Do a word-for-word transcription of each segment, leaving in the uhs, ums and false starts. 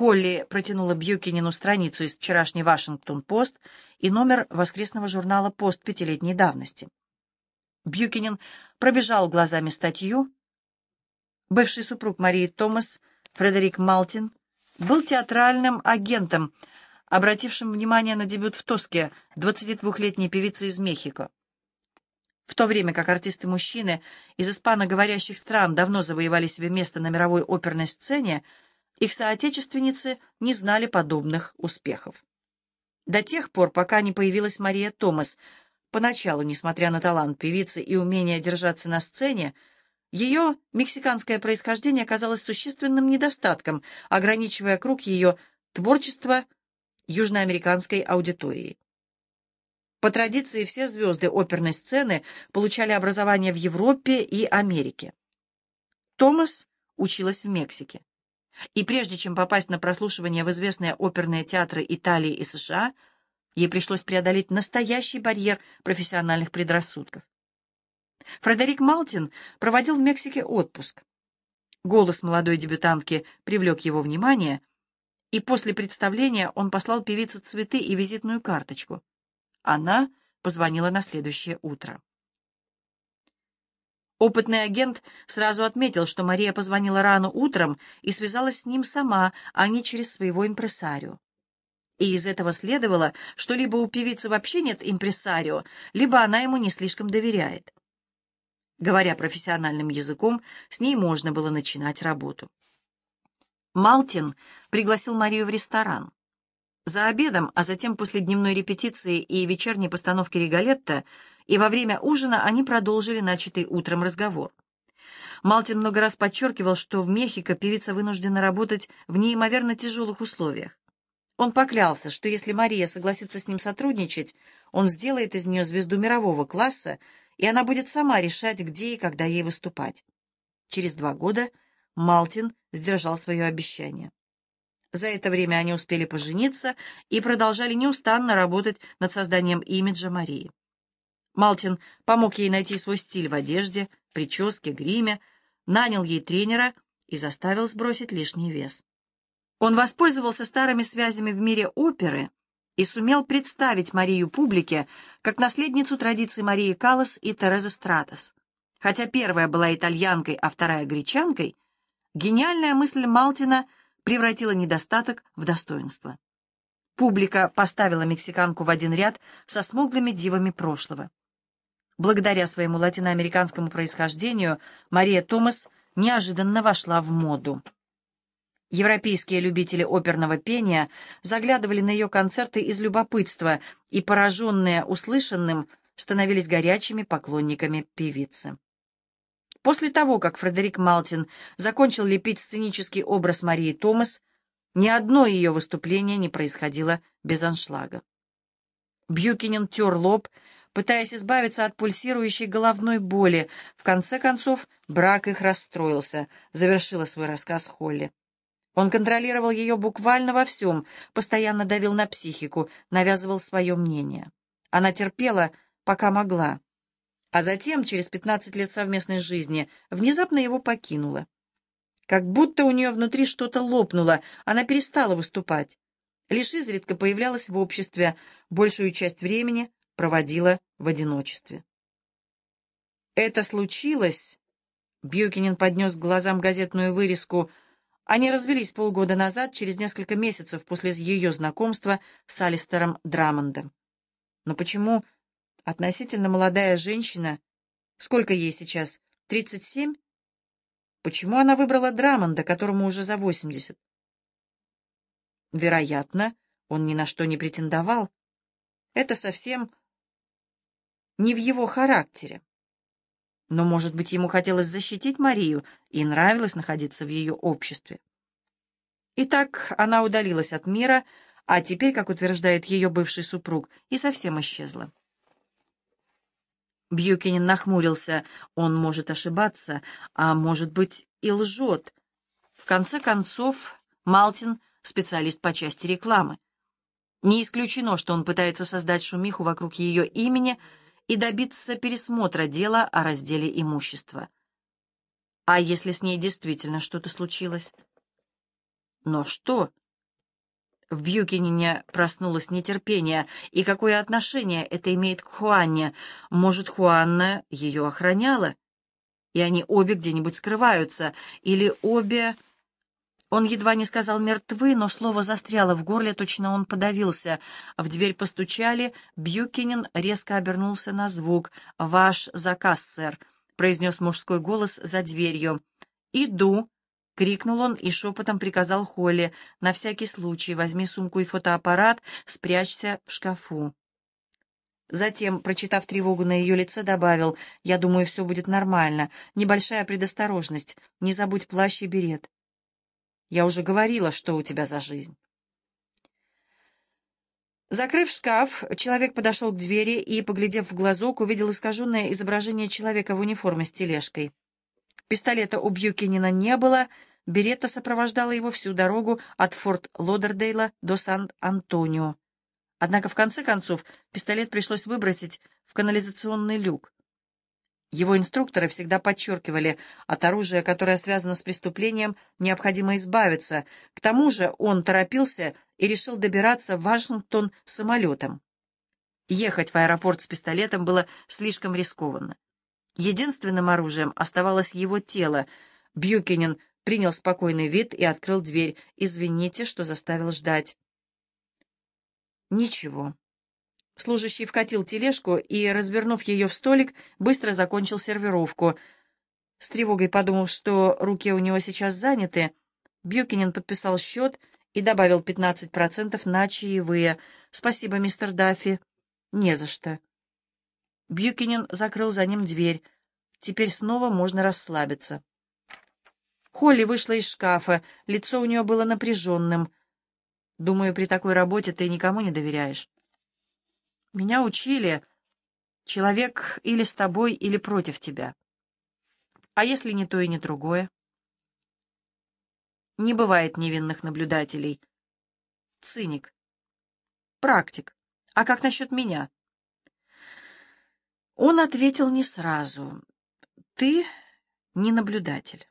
Холли протянула Бьюкинену страницу из вчерашней «Вашингтон-Пост» и номер воскресного журнала «Пост» пятилетней давности. Бьюкинен пробежал глазами статью. Бывший супруг Марии Томас, Фредерик Малтин, был театральным агентом, обратившим внимание на дебют в «Тоске» двадцатидвухлетней певицы из Мехико. В то время как артисты-мужчины из испаноговорящих стран давно завоевали себе место на мировой оперной сцене, их соотечественницы не знали подобных успехов. До тех пор, пока не появилась Мария Томас. Поначалу, несмотря на талант певицы и умение держаться на сцене, ее мексиканское происхождение оказалось существенным недостатком, ограничивая круг ее творчества южноамериканской аудитории. По традиции, все звезды оперной сцены получали образование в Европе и Америке. Томас училась в Мексике. И прежде чем попасть на прослушивание в известные оперные театры Италии и США, ей пришлось преодолеть настоящий барьер профессиональных предрассудков. Фредерик Малтин проводил в Мексике отпуск. Голос молодой дебютантки привлек его внимание, и после представления он послал певице цветы и визитную карточку. Она позвонила на следующее утро. Опытный агент сразу отметил, что Мария позвонила рано утром и связалась с ним сама, а не через своего импресарио. И из этого следовало, что либо у певицы вообще нет импресарио, либо она ему не слишком доверяет. Говоря профессиональным языком, с ней можно было начинать работу. Малтин пригласил Марию в ресторан. За обедом, а затем после дневной репетиции и вечерней постановки «Риголетто» и во время ужина они продолжили начатый утром разговор. Малтин много раз подчеркивал, что в Мехико певица вынуждена работать в неимоверно тяжелых условиях. Он поклялся, что если Мария согласится с ним сотрудничать, он сделает из нее звезду мирового класса, и она будет сама решать, где и когда ей выступать. Через два года Малтин сдержал свое обещание. За это время они успели пожениться и продолжали неустанно работать над созданием имиджа Марии. Малтин помог ей найти свой стиль в одежде, прическе, гриме, нанял ей тренера и заставил сбросить лишний вес. Он воспользовался старыми связями в мире оперы и сумел представить Марию публике как наследницу традиций Марии Каллас и Терезы Стратос. Хотя первая была итальянкой, а вторая гречанкой, гениальная мысль Малтина превратила недостаток в достоинство. Публика поставила мексиканку в один ряд со смуглыми дивами прошлого. Благодаря своему латиноамериканскому происхождению Мария Томас неожиданно вошла в моду. Европейские любители оперного пения заглядывали на ее концерты из любопытства и, пораженные услышанным, становились горячими поклонниками певицы. После того, как Фредерик Малтин закончил лепить сценический образ Марии Томас, ни одно ее выступление не происходило без аншлага. Бьюкинен тер лоб, пытаясь избавиться от пульсирующей головной боли. В конце концов, брак их расстроился, завершила свой рассказ Холли. Он контролировал ее буквально во всем, постоянно давил на психику, навязывал свое мнение. Она терпела, пока могла. А затем, через пятнадцать лет совместной жизни, внезапно его покинула. Как будто у нее внутри что-то лопнуло, она перестала выступать. Лишь изредка появлялась в обществе, большую часть времени проводила в одиночестве. Это случилось... Бьюкинен поднес к глазам газетную вырезку. Они развелись полгода назад, через несколько месяцев после ее знакомства с Алистером Драмондом. Но почему относительно молодая женщина, сколько ей сейчас, тридцать семь? Почему она выбрала Драмонда, которому уже за восемьдесят? Вероятно, он ни на что не претендовал. Это совсем не в его характере. Но, может быть, ему хотелось защитить Марию и нравилось находиться в ее обществе. Итак, она удалилась от мира, а теперь, как утверждает ее бывший супруг, и совсем исчезла. Бьюкинен нахмурился. Он может ошибаться, а может быть и лжет. В конце концов, Малтин — специалист по части рекламы. Не исключено, что он пытается создать шумиху вокруг ее имени и добиться пересмотра дела о разделе имущества. А если с ней действительно что-то случилось? Но что? В Бьюкинене проснулось нетерпение. И какое отношение это имеет к Хуанне? Может, Хуанна ее охраняла? И они обе где-нибудь скрываются. Или обе... Он едва не сказал «мертвы», но слово застряло в горле, точно он подавился. В дверь постучали, Бьюкинен резко обернулся на звук. «Ваш заказ, сэр», — произнес мужской голос за дверью. «Иду», — крикнул он и шепотом приказал Холли: «На всякий случай возьми сумку и фотоаппарат, спрячься в шкафу». Затем, прочитав тревогу на ее лице, добавил: «Я думаю, все будет нормально. Небольшая предосторожность. Не забудь плащ и берет. Я уже говорила, что у тебя за жизнь». Закрыв шкаф, человек подошел к двери и, поглядев в глазок, увидел искаженное изображение человека в униформе с тележкой. Пистолета у Бьюкинена не было, Беретта сопровождала его всю дорогу от Форт Лодердейла до Сан-Антонио. Однако, в конце концов, пистолет пришлось выбросить в канализационный люк. Его инструкторы всегда подчеркивали: от оружия, которое связано с преступлением, необходимо избавиться. К тому же он торопился и решил добираться в Вашингтон самолетом. Ехать в аэропорт с пистолетом было слишком рискованно. Единственным оружием оставалось его тело. Бьюкинен принял спокойный вид и открыл дверь. «Извините, что заставил ждать». «Ничего». Служащий вкатил тележку и, развернув ее в столик, быстро закончил сервировку. С тревогой подумав, что руки у него сейчас заняты, Бьюкинен подписал счет и добавил пятнадцать процентов на чаевые. «Спасибо, мистер Даффи». «Не за что». Бьюкинен закрыл за ним дверь. Теперь снова можно расслабиться. Холли вышла из шкафа. Лицо у нее было напряженным. «Думаю, при такой работе ты никому не доверяешь». «Меня учили. Человек или с тобой, или против тебя. А если не то и не другое?» «Не бывает невинных наблюдателей. Циник. Практик. А как насчет меня?» Он ответил не сразу. «Ты не наблюдатель».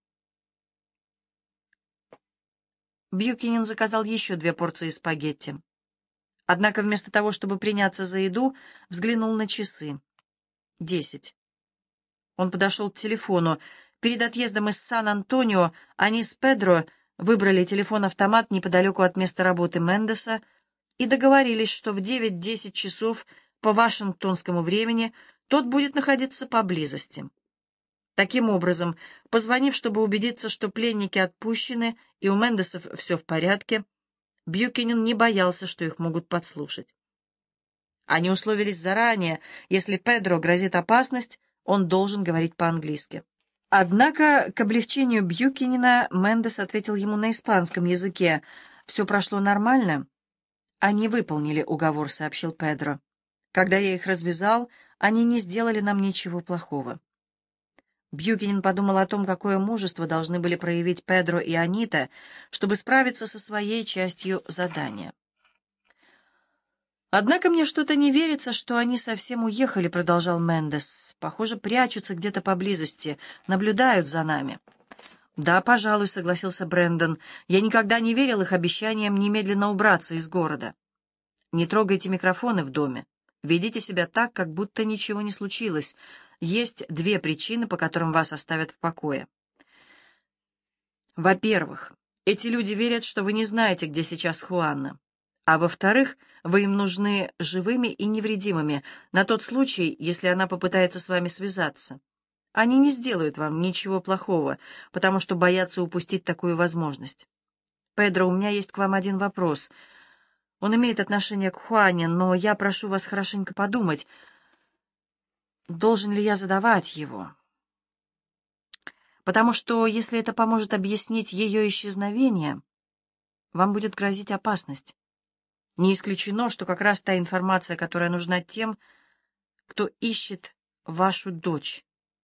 Бьюкинен заказал еще две порции спагетти. Однако вместо того, чтобы приняться за еду, взглянул на часы. Десять. Он подошел к телефону. Перед отъездом из Сан-Антонио они с Педро выбрали телефон-автомат неподалеку от места работы Мендеса и договорились, что в девять-десять часов по вашингтонскому времени тот будет находиться поблизости. Таким образом, позвонив, чтобы убедиться, что пленники отпущены и у Мендесов все в порядке, Бьюкинен не боялся, что их могут подслушать. Они условились заранее: если Педро грозит опасность, он должен говорить по-английски. Однако, к облегчению Бьюкинена, Мендес ответил ему на испанском языке. «Все прошло нормально?» «Они выполнили уговор», — сообщил Педро. «Когда я их развязал, они не сделали нам ничего плохого». Бьюкинен подумал о том, какое мужество должны были проявить Педро и Анита, чтобы справиться со своей частью задания. «Однако мне что-то не верится, что они совсем уехали», — продолжал Мендес. «Похоже, прячутся где-то поблизости, наблюдают за нами». «Да, пожалуй», — согласился Брэндон. «Я никогда не верил их обещаниям немедленно убраться из города. Не трогайте микрофоны в доме. Ведите себя так, как будто ничего не случилось. Есть две причины, по которым вас оставят в покое. Во-первых, эти люди верят, что вы не знаете, где сейчас Хуанна. А во-вторых, вы им нужны живыми и невредимыми, на тот случай, если она попытается с вами связаться. Они не сделают вам ничего плохого, потому что боятся упустить такую возможность. Педро, у меня есть к вам один вопрос. Он имеет отношение к Хуане, но я прошу вас хорошенько подумать, должен ли я задавать его. Потому что, если это поможет объяснить ее исчезновение, вам будет грозить опасность. Не исключено, что как раз та информация, которая нужна тем, кто ищет вашу дочь.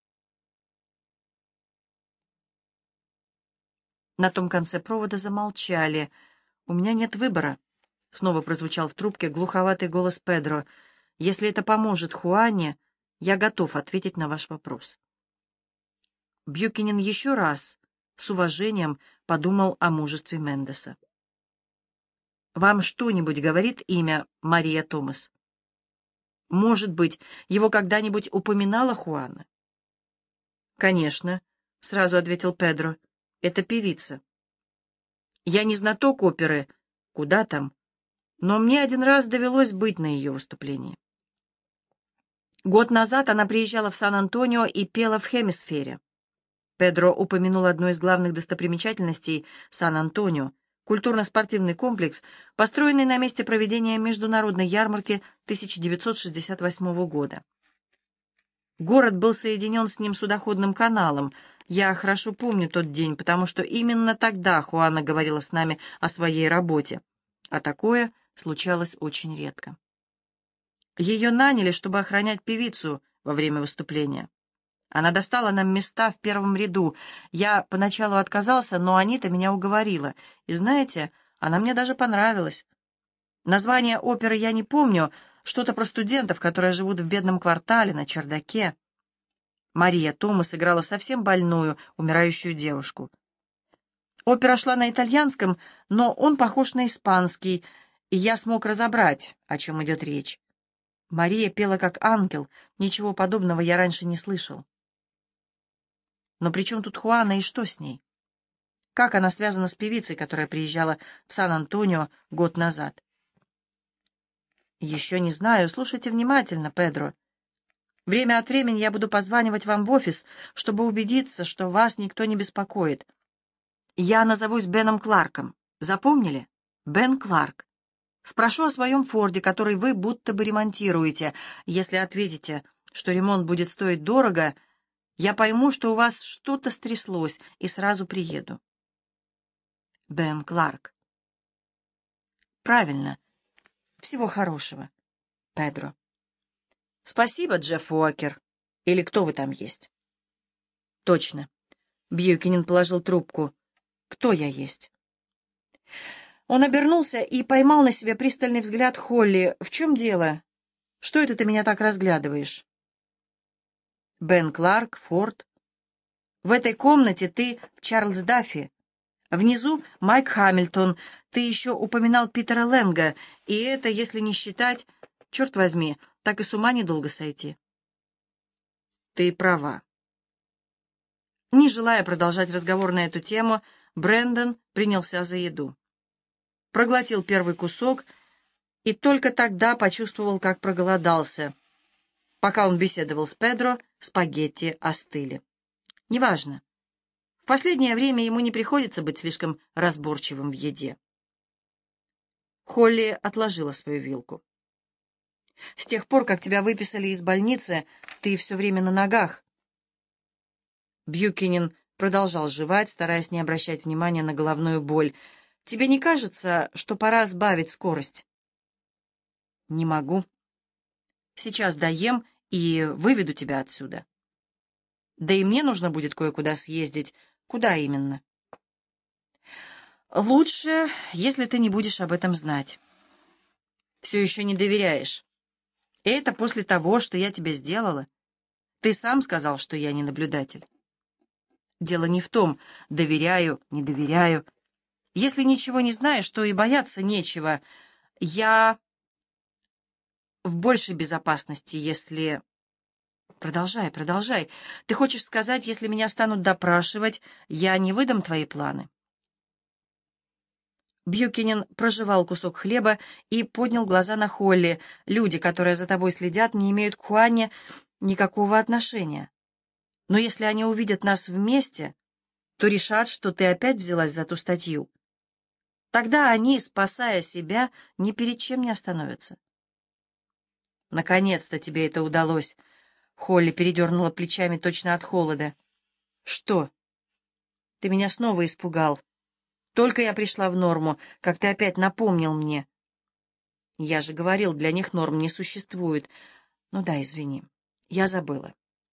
На том конце провода замолчали. «У меня нет выбора», — снова прозвучал в трубке глуховатый голос Педро. «Если это поможет Хуане, я готов ответить на ваш вопрос». Бьюкинен еще раз с уважением подумал о мужестве Мендеса. Вам что-нибудь говорит имя Мария Томас? Может быть, его когда-нибудь упоминала Хуана? Конечно, сразу ответил Педро. Это певица. Я не знаток оперы, куда там, но мне один раз довелось быть на ее выступлении. Год назад она приезжала в Сан-Антонио и пела в Хемисфере. Педро упомянул одну из главных достопримечательностей Сан-Антонио — культурно-спортивный комплекс, построенный на месте проведения международной ярмарки тысяча девятьсот шестьдесят восьмого года. Город был соединен с ним судоходным каналом. Я хорошо помню тот день, потому что именно тогда Хуана говорила с нами о своей работе, а такое случалось очень редко. Ее наняли, чтобы охранять певицу во время выступления. Она достала нам места в первом ряду. Я поначалу отказался, но Анита меня уговорила. И знаете, она мне даже понравилась. Название оперы я не помню, что-то про студентов, которые живут в бедном квартале на чердаке. Мария Томас играла совсем больную, умирающую девушку. Опера шла на итальянском, но он похож на испанский, и я смог разобрать, о чем идет речь. Мария пела как ангел, ничего подобного я раньше не слышал. Но при чем тут Хуана и что с ней? Как она связана с певицей, которая приезжала в Сан-Антонио год назад? Еще не знаю. Слушайте внимательно, Педро. Время от времени я буду позванивать вам в офис, чтобы убедиться, что вас никто не беспокоит. Я назовусь Беном Кларком. Запомнили? Бен Кларк. Спрошу о своем Форде, который вы будто бы ремонтируете. Если ответите, что ремонт будет стоить дорого, я пойму, что у вас что-то стряслось, и сразу приеду. Бен Кларк. Правильно. Всего хорошего, Педро. Спасибо, Джефф Уокер. Или кто вы там есть? Точно. Бьюкинин положил трубку. Кто я есть? Он обернулся и поймал на себе пристальный взгляд Холли. В чем дело? Что это ты меня так разглядываешь? Бен Кларк, Форд. В этой комнате ты в Чарльз Даффи. Внизу Майк Хамильтон. Ты еще упоминал Питера Лэнга. И это, если не считать... Черт возьми, так и с ума недолго сойти. Ты права. Не желая продолжать разговор на эту тему, Брэндон принялся за еду. Проглотил первый кусок и только тогда почувствовал, как проголодался. Пока он беседовал с Педро, спагетти остыли. Неважно. В последнее время ему не приходится быть слишком разборчивым в еде. Холли отложила свою вилку. «С тех пор, как тебя выписали из больницы, ты все время на ногах». Бьюкинин продолжал жевать, стараясь не обращать внимания на головную боль. «Тебе не кажется, что пора сбавить скорость?» «Не могу. Сейчас доем и выведу тебя отсюда. Да и мне нужно будет кое-куда съездить. Куда именно?» «Лучше, если ты не будешь об этом знать. Все еще не доверяешь. Это после того, что я тебе сделала. Ты сам сказал, что я не наблюдатель. Дело не в том, доверяю, не доверяю. Если ничего не знаешь, то и бояться нечего. Я в большей безопасности, если... Продолжай, продолжай. Ты хочешь сказать, если меня станут допрашивать, я не выдам твои планы?» Бьюкинин прожевал кусок хлеба и поднял глаза на Холли. «Люди, которые за тобой следят, не имеют к Хуане никакого отношения. Но если они увидят нас вместе, то решат, что ты опять взялась за ту статью. Тогда они, спасая себя, ни перед чем не остановятся». «Наконец-то тебе это удалось!» Холли передернула плечами точно от холода. «Что? Ты меня снова испугал. Только я пришла в норму, как ты опять напомнил мне. Я же говорил, для них норм не существует. Ну да, извини, я забыла».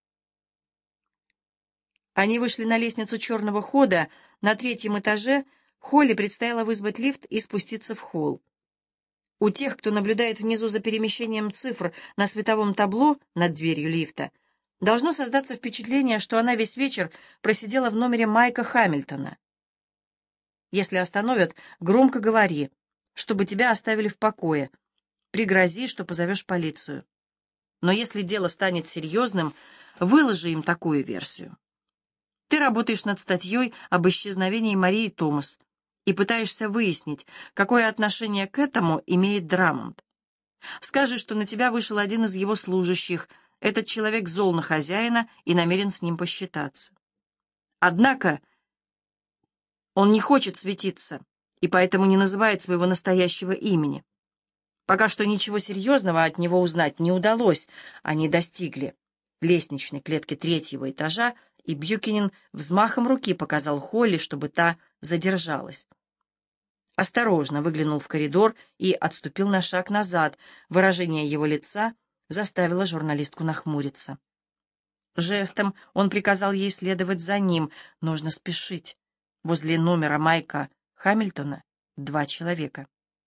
Они вышли на лестницу черного хода. На третьем этаже Холли предстояло вызвать лифт и спуститься в холл. У тех, кто наблюдает внизу за перемещением цифр на световом табло над дверью лифта, должно создаться впечатление, что она весь вечер просидела в номере Майка Хамильтона. Если остановят, громко говори. чтобы тебя оставили в покое. Пригрози, что позовешь полицию. Но если дело станет серьезным, выложи им такую версию. Ты работаешь над статьей об исчезновении Марии Томас и пытаешься выяснить, какое отношение к этому имеет Драмонт. Скажи, что на тебя вышел один из его служащих. Этот человек зол на хозяина и намерен с ним посчитаться. Однако он не хочет светиться и поэтому не называет своего настоящего имени. Пока что ничего серьезного от него узнать не удалось. Они достигли лестничной клетки третьего этажа, и Бьюкенен взмахом руки показал Холли, чтобы та задержалась. Осторожно выглянул в коридор и отступил на шаг назад. Выражение его лица заставило журналистку нахмуриться. Жестом он приказал ей следовать за ним. Нужно спешить. Возле номера Майка Хамильтона два человека.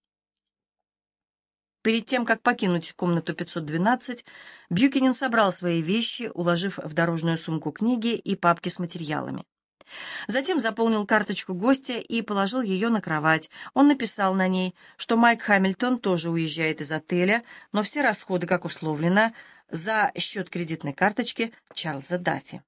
Перед тем, как покинуть комнату пятьсот двенадцать, Бьюкенен собрал свои вещи, уложив в дорожную сумку книги и папки с материалами. Затем заполнил карточку гостя и положил ее на кровать. Он написал на ней, что Майк Хамильтон тоже уезжает из отеля, но все расходы, как условлено, за счет кредитной карточки Чарльза Даффи.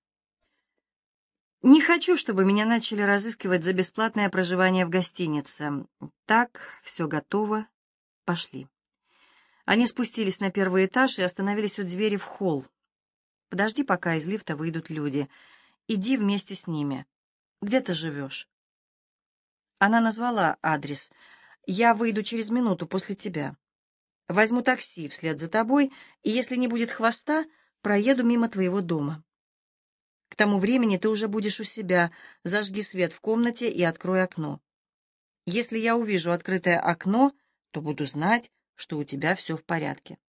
«Не хочу, чтобы меня начали разыскивать за бесплатное проживание в гостинице. Так, все готово. Пошли». Они спустились на первый этаж и остановились у двери в холл. «Подожди, пока из лифта выйдут люди. Иди вместе с ними. Где ты живешь?» Она назвала адрес. «Я выйду через минуту после тебя. Возьму такси вслед за тобой, и если не будет хвоста, проеду мимо твоего дома. К тому времени ты уже будешь у себя. Зажги свет в комнате и открой окно. Если я увижу открытое окно, то буду знать, что у тебя все в порядке».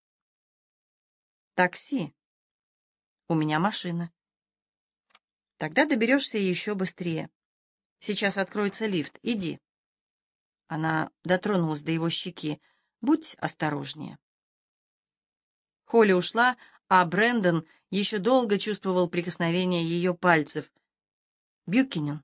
«Такси. У меня машина». «Тогда доберешься еще быстрее. Сейчас откроется лифт. Иди». Она дотронулась до его щеки. «Будь осторожнее». Холли ушла, а Брэндон еще долго чувствовал прикосновение ее пальцев. «Бьюкенен».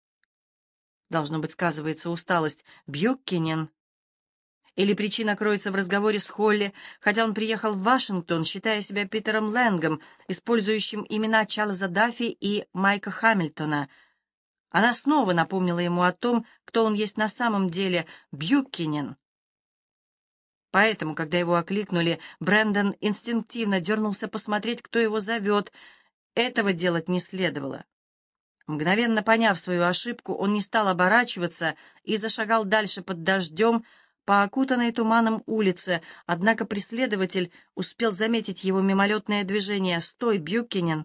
Должно быть, сказывается усталость. «Бьюкенен». Или причина кроется в разговоре с Холли, хотя он приехал в Вашингтон, считая себя Питером Лэнгом, использующим имена Чарльза Даффи и Майка Хамильтона. Она снова напомнила ему о том, кто он есть на самом деле — Бьюкенен. Поэтому, когда его окликнули, Брэндон инстинктивно дернулся посмотреть, кто его зовет. Этого делать не следовало. Мгновенно поняв свою ошибку, он не стал оборачиваться и зашагал дальше под дождем по окутанной туманом улице, однако преследователь успел заметить его мимолетное движение. «Стой, Бьюкенен!»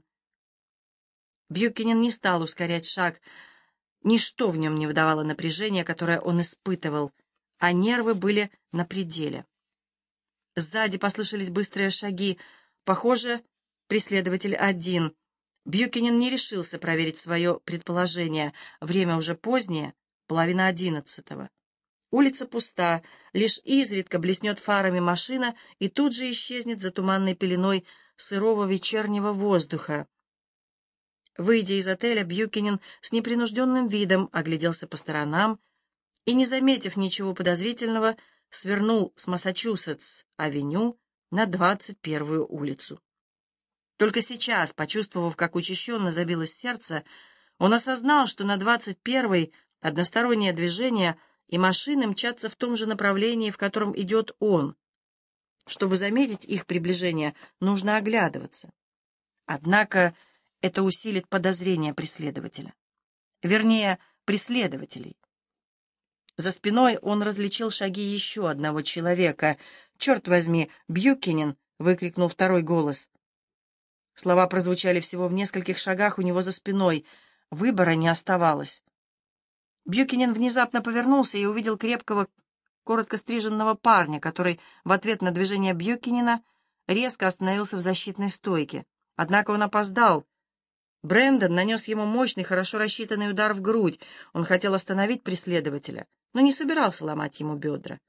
Бьюкенен не стал ускорять шаг. Ничто в нем не выдавало напряжения, которое он испытывал, а нервы были на пределе. Сзади послышались быстрые шаги. Похоже, преследователь один. Бьюкенен не решился проверить свое предположение. Время уже позднее, половина одиннадцатого. Улица пуста, лишь изредка блеснет фарами машина и тут же исчезнет за туманной пеленой сырого вечернего воздуха. Выйдя из отеля, Бьюкенен с непринужденным видом огляделся по сторонам и, не заметив ничего подозрительного, свернул с Массачусетс-авеню на двадцать первую улицу. Только сейчас, почувствовав, как учащенно забилось сердце, он осознал, что на двадцать первой одностороннее движение и машины мчатся в том же направлении, в котором идет он. Чтобы заметить их приближение, нужно оглядываться. Однако это усилит подозрение преследователя. Вернее, преследователей. За спиной он различил шаги еще одного человека. «Черт возьми, Бьюкенен!» — выкрикнул второй голос. Слова прозвучали всего в нескольких шагах у него за спиной. Выбора не оставалось. Бьюкенен внезапно повернулся и увидел крепкого, коротко стриженного парня, который в ответ на движение Бьюкенена резко остановился в защитной стойке. Однако он опоздал. Брэндон нанес ему мощный, хорошо рассчитанный удар в грудь. Он хотел остановить преследователя, но не собирался ломать ему бедра.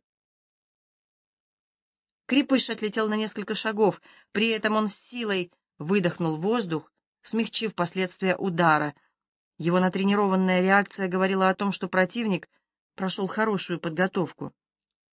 Крепыш отлетел на несколько шагов, при этом он с силой выдохнул воздух, смягчив последствия удара. Его натренированная реакция говорила о том, что противник прошел хорошую подготовку.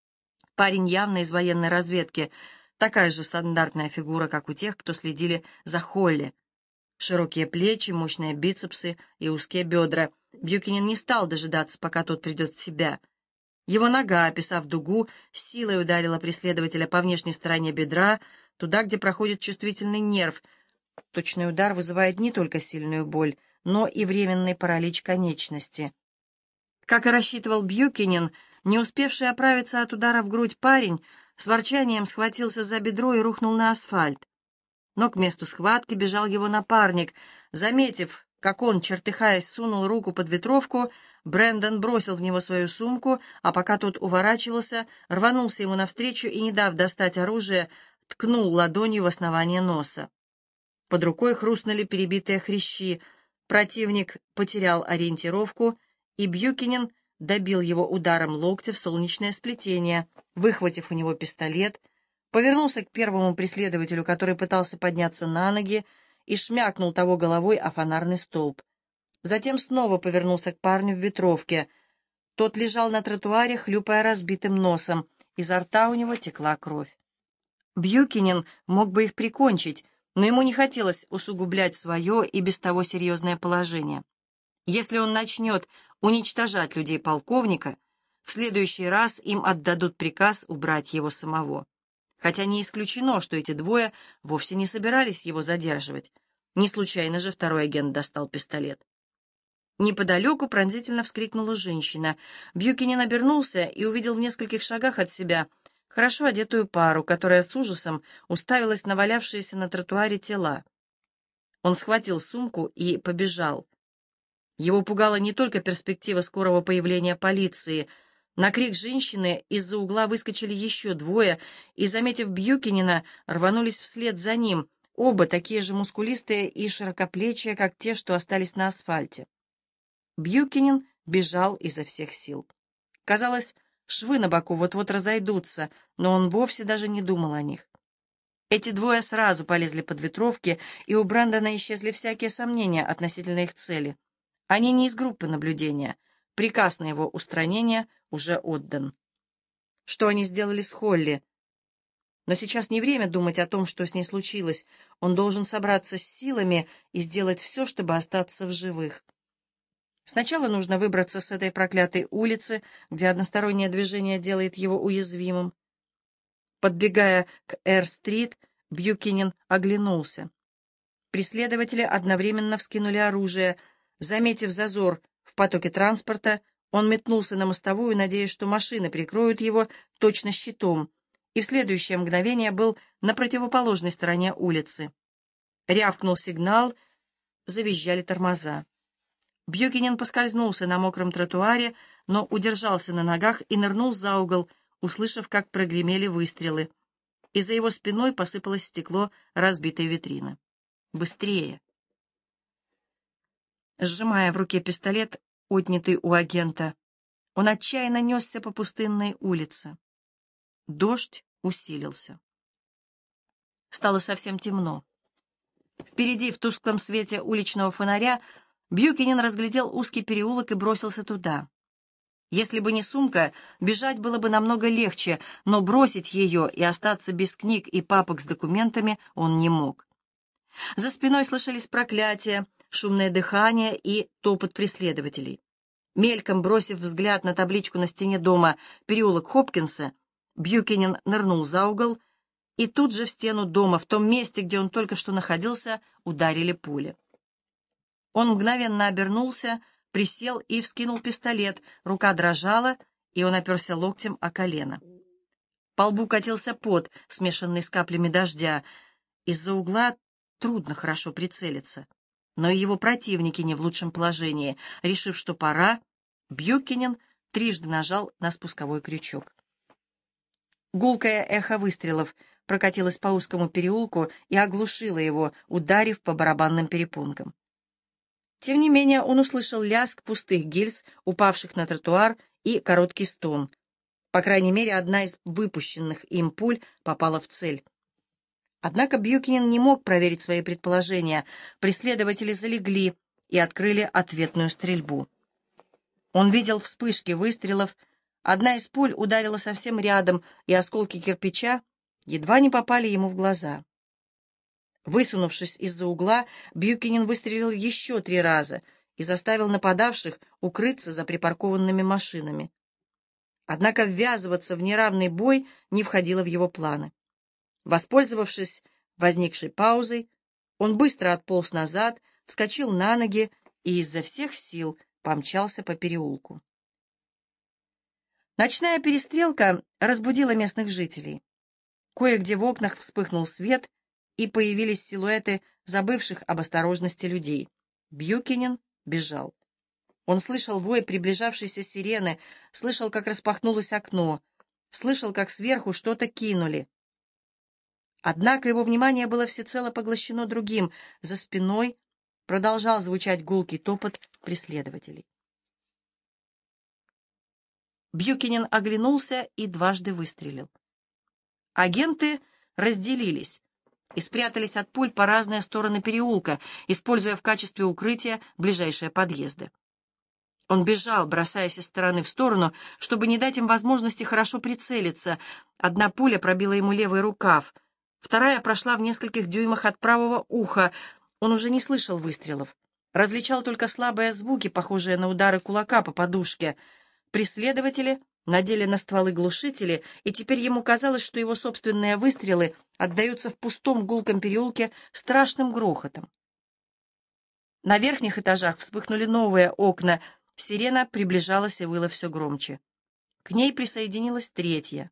Парень явно из военной разведки, такая же стандартная фигура, как у тех, кто следили за Холли. Широкие плечи, мощные бицепсы и узкие бедра. Бьюкинен не стал дожидаться, пока тот придет в себя. Его нога, описав дугу, с силой ударила преследователя по внешней стороне бедра, туда, где проходит чувствительный нерв. Точный удар вызывает не только сильную боль, но и временный паралич конечности. Как и рассчитывал Бьюкинен, не успевший оправиться от удара в грудь парень с ворчанием схватился за бедро и рухнул на асфальт. Но к месту схватки бежал его напарник. Заметив, как он, чертыхаясь, сунул руку под ветровку, Брэндон бросил в него свою сумку, а пока тот уворачивался, рванулся ему навстречу и, не дав достать оружие, ткнул ладонью в основание носа. Под рукой хрустнули перебитые хрящи. Противник потерял ориентировку, и Бьюкинен добил его ударом локтя в солнечное сплетение, выхватив у него пистолет, повернулся к первому преследователю, который пытался подняться на ноги, и шмякнул того головой о фонарный столб. Затем снова повернулся к парню в ветровке. Тот лежал на тротуаре, хлюпая разбитым носом. Изо рта у него текла кровь. Бьюкинен мог бы их прикончить, но ему не хотелось усугублять свое и без того серьезное положение. Если он начнет уничтожать людей полковника, в следующий раз им отдадут приказ убрать его самого. Хотя не исключено, что эти двое вовсе не собирались его задерживать. Не случайно же второй агент достал пистолет. Неподалеку пронзительно вскрикнула женщина. Бьюкинен обернулся и увидел в нескольких шагах от себя хорошо одетую пару, которая с ужасом уставилась на валявшиеся на тротуаре тела. Он схватил сумку и побежал. Его пугала не только перспектива скорого появления полиции. На крик женщины из-за угла выскочили еще двое и, заметив Бьюкинена, рванулись вслед за ним, оба такие же мускулистые и широкоплечие, как те, что остались на асфальте. Бьюкинен бежал изо всех сил. Казалось, швы на боку вот-вот разойдутся, но он вовсе даже не думал о них. Эти двое сразу полезли под ветровки, и у Брэндона исчезли всякие сомнения относительно их цели. Они не из группы наблюдения. Приказ на его устранение уже отдан. Что они сделали с Холли? Но сейчас не время думать о том, что с ней случилось. Он должен собраться с силами и сделать все, чтобы остаться в живых. Сначала нужно выбраться с этой проклятой улицы, где одностороннее движение делает его уязвимым. Подбегая к Эр-стрит, Бьюкинен оглянулся. Преследователи одновременно вскинули оружие. Заметив зазор в потоке транспорта, он метнулся на мостовую, надеясь, что машины прикроют его точно щитом, и в следующее мгновение был на противоположной стороне улицы. Рявкнул сигнал, завизжали тормоза. Бьюкинен поскользнулся на мокром тротуаре, но удержался на ногах и нырнул за угол, услышав, как прогремели выстрелы. И за его спиной посыпалось стекло разбитой витрины. «Быстрее!» Сжимая в руке пистолет, отнятый у агента, он отчаянно несся по пустынной улице. Дождь усилился. Стало совсем темно. Впереди, в тусклом свете уличного фонаря, Бьюкинен разглядел узкий переулок и бросился туда. Если бы не сумка, бежать было бы намного легче, но бросить ее и остаться без книг и папок с документами он не мог. За спиной слышались проклятия, шумное дыхание и топот преследователей. Мельком бросив взгляд на табличку на стене дома «Переулок Хопкинса», Бьюкинен нырнул за угол, и тут же в стену дома, в том месте, где он только что находился, ударили пули. Он мгновенно обернулся, присел и вскинул пистолет, рука дрожала, и он оперся локтем о колено. По лбу катился пот, смешанный с каплями дождя. Из-за угла трудно хорошо прицелиться. Но и его противники не в лучшем положении. Решив, что пора, Бьюкинен трижды нажал на спусковой крючок. Гулкое эхо выстрелов прокатилось по узкому переулку и оглушило его, ударив по барабанным перепонкам. Тем не менее он услышал лязг пустых гильз, упавших на тротуар, и короткий стон. По крайней мере, одна из выпущенных им пуль попала в цель. Однако Бьюкинен не мог проверить свои предположения. Преследователи залегли и открыли ответную стрельбу. Он видел вспышки выстрелов, Одна из пуль ударила совсем рядом, и осколки кирпича едва не попали ему в глаза. Высунувшись из-за угла, Бьюкинен выстрелил еще три раза и заставил нападавших укрыться за припаркованными машинами. Однако ввязываться в неравный бой не входило в его планы. Воспользовавшись возникшей паузой, он быстро отполз назад, вскочил на ноги и изо всех сил помчался по переулку. Ночная перестрелка разбудила местных жителей. Кое-где в окнах вспыхнул свет, и появились силуэты забывших об осторожности людей. Бьюкинен бежал. Он слышал вой приближавшейся сирены, слышал, как распахнулось окно, слышал, как сверху что-то кинули. Однако его внимание было всецело поглощено другим. За спиной продолжал звучать гулкий топот преследователей. Бьюкинен оглянулся и дважды выстрелил. Агенты разделились и спрятались от пуль по разные стороны переулка, используя в качестве укрытия ближайшие подъезды. Он бежал, бросаясь из стороны в сторону, чтобы не дать им возможности хорошо прицелиться. Одна пуля пробила ему левый рукав, вторая прошла в нескольких дюймах от правого уха. Он уже не слышал выстрелов, различал только слабые звуки, похожие на удары кулака по подушке. Преследователи надели на стволы глушители, и теперь ему казалось, что его собственные выстрелы отдаются в пустом гулком переулке страшным грохотом. На верхних этажах вспыхнули новые окна, сирена приближалась и выла все громче. К ней присоединилась третья.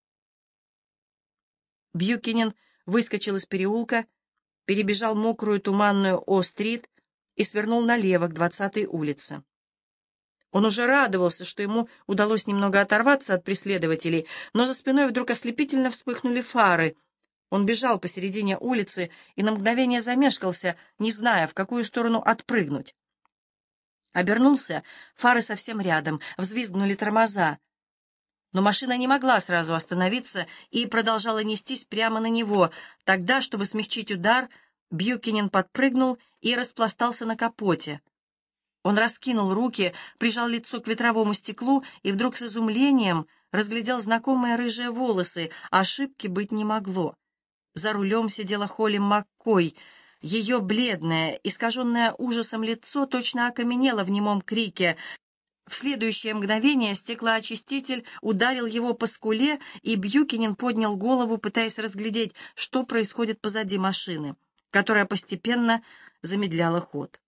Бьюкинен выскочил из переулка, перебежал мокрую туманную О-стрит и свернул налево к двадцатой улице. Он уже радовался, что ему удалось немного оторваться от преследователей, но за спиной вдруг ослепительно вспыхнули фары. Он бежал посередине улицы и на мгновение замешкался, не зная, в какую сторону отпрыгнуть. Обернулся, фары совсем рядом, взвизгнули тормоза. Но машина не могла сразу остановиться и продолжала нестись прямо на него. Тогда, чтобы смягчить удар, Бьюкинен подпрыгнул и распластался на капоте. Он раскинул руки, прижал лицо к ветровому стеклу и вдруг с изумлением разглядел знакомые рыжие волосы. Ошибки быть не могло. За рулем сидела Холли Маккой. Ее бледное, искаженное ужасом лицо точно окаменело в немом крике. В следующее мгновение стеклоочиститель ударил его по скуле, и Бьюкинен поднял голову, пытаясь разглядеть, что происходит позади машины, которая постепенно замедляла ход.